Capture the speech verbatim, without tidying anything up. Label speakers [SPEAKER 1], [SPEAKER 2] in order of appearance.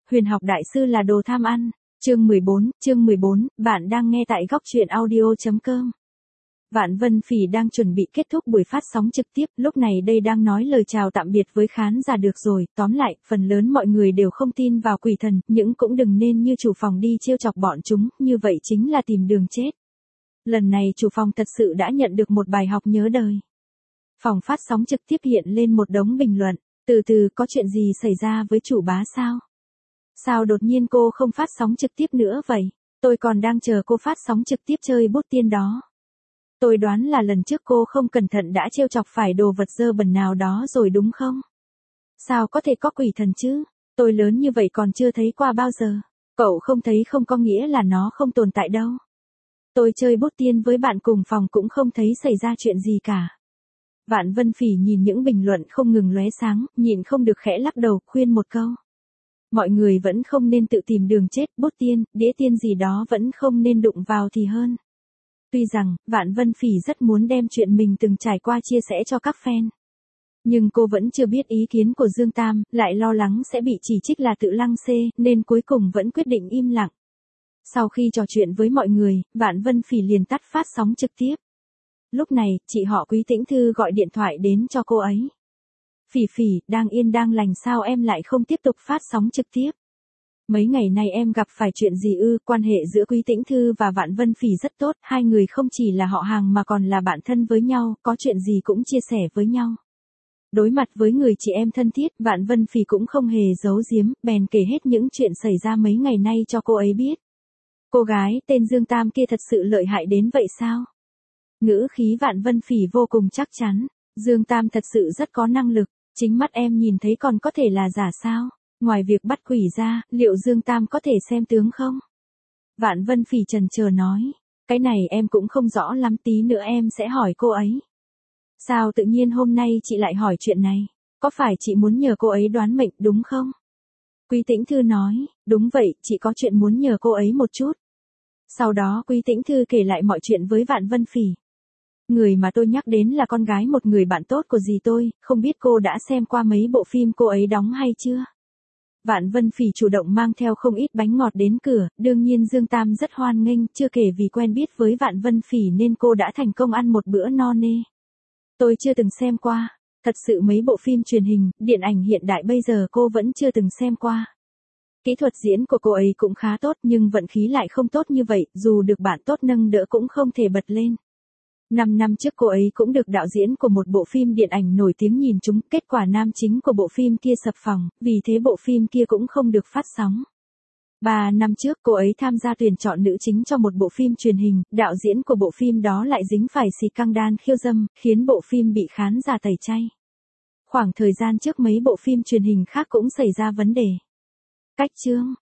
[SPEAKER 1] Huyền học đại sư là đồ tham ăn. Chương mười bốn, chương mười bốn, bạn đang nghe tại góc truyện audio chấm com. Vạn Vân Phỉ đang chuẩn bị kết thúc buổi phát sóng trực tiếp, lúc này đây đang nói lời chào tạm biệt với khán giả được rồi, tóm lại, phần lớn mọi người đều không tin vào quỷ thần, nhưng cũng đừng nên như chủ phòng đi trêu chọc bọn chúng, như vậy chính là tìm đường chết. Lần này chủ phòng thật sự đã nhận được một bài học nhớ đời. Phòng phát sóng trực tiếp hiện lên một đống bình luận, từ từ có chuyện gì xảy ra với chủ bá sao? Sao đột nhiên cô không phát sóng trực tiếp nữa vậy? Tôi còn đang chờ cô phát sóng trực tiếp chơi bút tiên đó. Tôi đoán là lần trước cô không cẩn thận đã trêu chọc phải đồ vật dơ bẩn nào đó rồi đúng không? Sao có thể có quỷ thần chứ? Tôi lớn như vậy còn chưa thấy qua bao giờ. Cậu không thấy không có nghĩa là nó không tồn tại đâu. Tôi chơi bút tiên với bạn cùng phòng cũng không thấy xảy ra chuyện gì cả. Vạn Vân Phỉ nhìn những bình luận không ngừng lóe sáng, nhịn không được khẽ lắc đầu, khuyên một câu. Mọi người vẫn không nên tự tìm đường chết, bút tiên, đĩa tiên gì đó vẫn không nên đụng vào thì hơn. Tuy rằng, Vạn Vân Phỉ rất muốn đem chuyện mình từng trải qua chia sẻ cho các fan. Nhưng cô vẫn chưa biết ý kiến của Dương Tam, lại lo lắng sẽ bị chỉ trích là tự lăng xê, nên cuối cùng vẫn quyết định im lặng. Sau khi trò chuyện với mọi người, Vạn Vân Phỉ liền tắt phát sóng trực tiếp. Lúc này, chị họ Quý Tĩnh Thư gọi điện thoại đến cho cô ấy. Phỉ Phỉ, đang yên đang lành sao em lại không tiếp tục phát sóng trực tiếp? Mấy ngày nay em gặp phải chuyện gì ư? Quan hệ giữa Quý Tĩnh Thư và Vạn Vân Phỉ rất tốt, hai người không chỉ là họ hàng mà còn là bạn thân với nhau, có chuyện gì cũng chia sẻ với nhau. Đối mặt với người chị em thân thiết, Vạn Vân Phỉ cũng không hề giấu giếm, bèn kể hết những chuyện xảy ra mấy ngày nay cho cô ấy biết. Cô gái tên Dương Tam kia thật sự lợi hại đến vậy sao? Ngữ khí Vạn Vân Phỉ vô cùng chắc chắn. Dương Tam thật sự rất có năng lực, chính mắt em nhìn thấy còn có thể là giả sao? Ngoài việc bắt quỷ ra, liệu Dương Tam có thể xem tướng không? Vạn Vân Phỉ chần chờ nói. Cái này em cũng không rõ lắm, tí nữa em sẽ hỏi cô ấy. Sao tự nhiên hôm nay chị lại hỏi chuyện này? Có phải chị muốn nhờ cô ấy đoán mệnh đúng không? Quý Tĩnh Thư nói, đúng vậy, chị có chuyện muốn nhờ cô ấy một chút. Sau đó Quý Tĩnh Thư kể lại mọi chuyện với Vạn Vân Phỉ. Người mà tôi nhắc đến là con gái một người bạn tốt của dì tôi, không biết cô đã xem qua mấy bộ phim cô ấy đóng hay chưa? Vạn Vân Phỉ chủ động mang theo không ít bánh ngọt đến cửa, đương nhiên Dương Tam rất hoan nghênh, chưa kể vì quen biết với Vạn Vân Phỉ nên cô đã thành công ăn một bữa no nê. Tôi chưa từng xem qua, thật sự mấy bộ phim truyền hình, điện ảnh hiện đại bây giờ cô vẫn chưa từng xem qua. Kỹ thuật diễn của cô ấy cũng khá tốt nhưng vận khí lại không tốt như vậy, dù được bạn tốt nâng đỡ cũng không thể bật lên. Năm năm trước cô ấy cũng được đạo diễn của một bộ phim điện ảnh nổi tiếng nhìn trúng, kết quả nam chính của bộ phim kia sập phòng, vì thế bộ phim kia cũng không được phát sóng. Ba năm trước cô ấy tham gia tuyển chọn nữ chính cho một bộ phim truyền hình, đạo diễn của bộ phim đó lại dính phải scandal khiêu dâm, khiến bộ phim bị khán giả tẩy chay. Khoảng thời gian trước mấy bộ phim truyền hình khác cũng xảy ra vấn đề. Cách chương